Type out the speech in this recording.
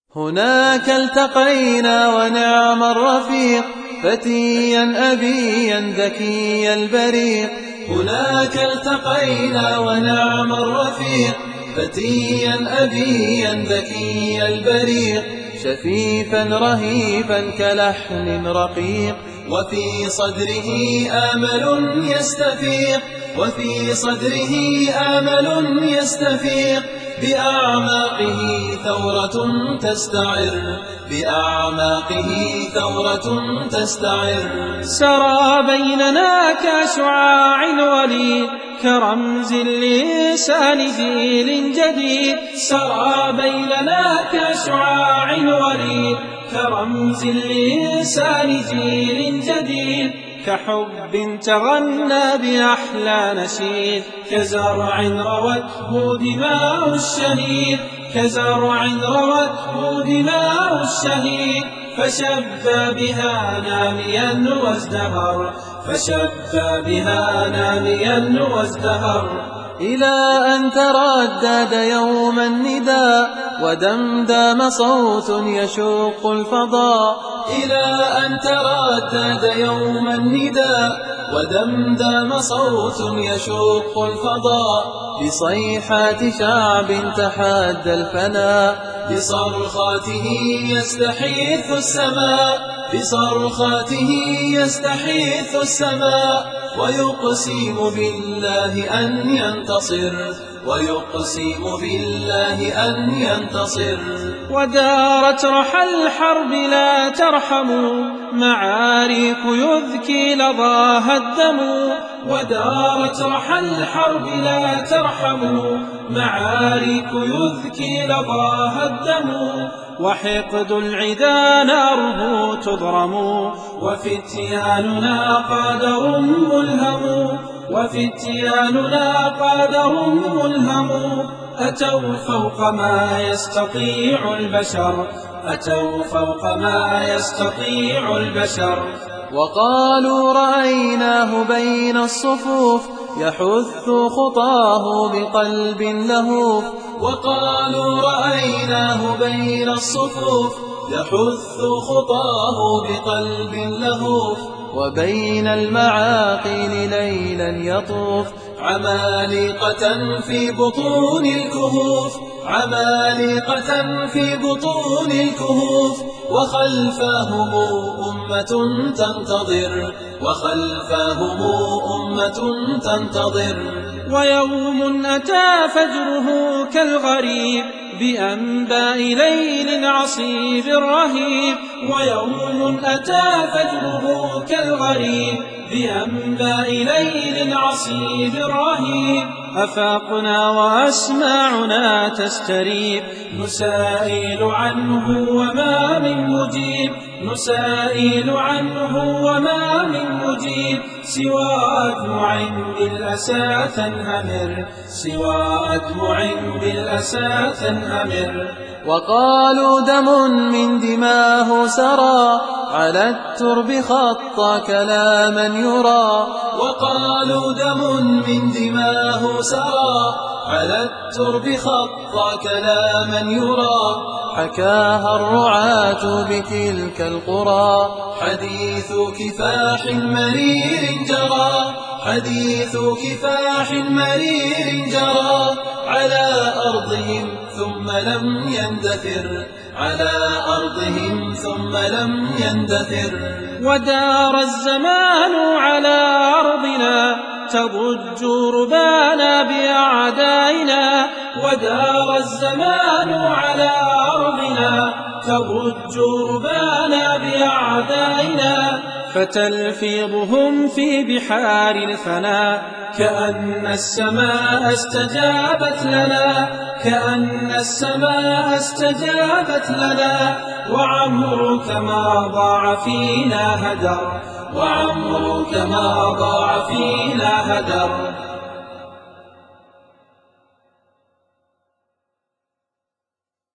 هناك التقينا ونعم الرفيق، فتيا أبيا ذكي البريق. هناك التقينا ونعم الرفيق، فتيا أبيا ذكي البريق. شفيفا رهيفا كلحن رقيق، وفي صدره آمل يستفيق، وفي صدره آمل يستفيق. بأعماقه ثورة تستعر، بأعماقه ثورة تستعر. سرى بيننا كشعاع وليد، كرمز لسان جيل جديد. سرى بيننا كشعاع وليد، كرمز لسان جيل جديد. كحب تغنى بأحلى نشيد، كزرع روته دماء الشهيد، كزرع روته دماء الشهيد. فشب بها ناميا وازدهر، فشب بها ناميا وازدهر. إلى أن تردد يوم النداء، ودمدم صوت يشق الفضاء. إلى أن تردد يوم النداء، ودمدم صوت يشق الفضاء. بصيحات شعب تحدى الفناء، بصرخاته يستحيث السماء، بصرخاته يستحيث السماء. ويقسم بالله أن ينتصر، ويقسم بالله أن ينتصر. ودارت رحى الحرب لا ترحموا، معارك يذكي لظاها الدم. ودارت رحى الحرب لا ترحموا، معارك يذكي لظاها الدم. وحقد العدا ناره تضرم، وفتياننا قادر ملهم، وفتياننا قادر ملهم. أتوا فوق ما يستطيع البشر، أتوا فوق ما يستطيع البشر. وقالوا رأيناه بين الصفوف، يحث خطاه بقلب لهوف. وقالوا رأيناه بين الصفوف، يحث خطاه بقلب لهوف. وبين المعاقل ليلا يطوف، عمالقة في بطون الكهوف، عمالقة في بطون الكهوف. وخلفهم أمة تنتظر، وخلفهم أمة تنتظر. ويوم أتى فجره كالغريب، بأنباء ليل عصيب رهيب. ويوم أتى فجره كالغريب، بأنباء ليل عصيب رهيب. أفاقنا وأسماعنا تستريب، نسائل عنه وما من مجيب، نسائل عنه وما من مجيب. سوى أدمع بالأسى تنهمر، سوى أدمع بالأسى تنهمر. وقالوا دم من دماه سرى، على الترب خط كلاما يرى. وقالوا دم من دماه سرى، على الترب خط كلاما يرى. حكاها الرعاة بتلك القرى، حديث كفاح مرير جرى، حديث كفاح مرير جرى. على أرضهم ثم لم يندثر، على أرضهم ثم لم يندثر. ودار الزمان على أرضنا، تضج ربانا بأعدائنا. ودار الزمان على أرضنا، تضج ربانا بأعدائنا. فتلفظهم في بحار الفناء، كأن السماء استجابت لنا، كأن السماء استجابت لنا. وعمرك ما ضاع فينا هدر، وعمرك ما ضاع فينا هدر.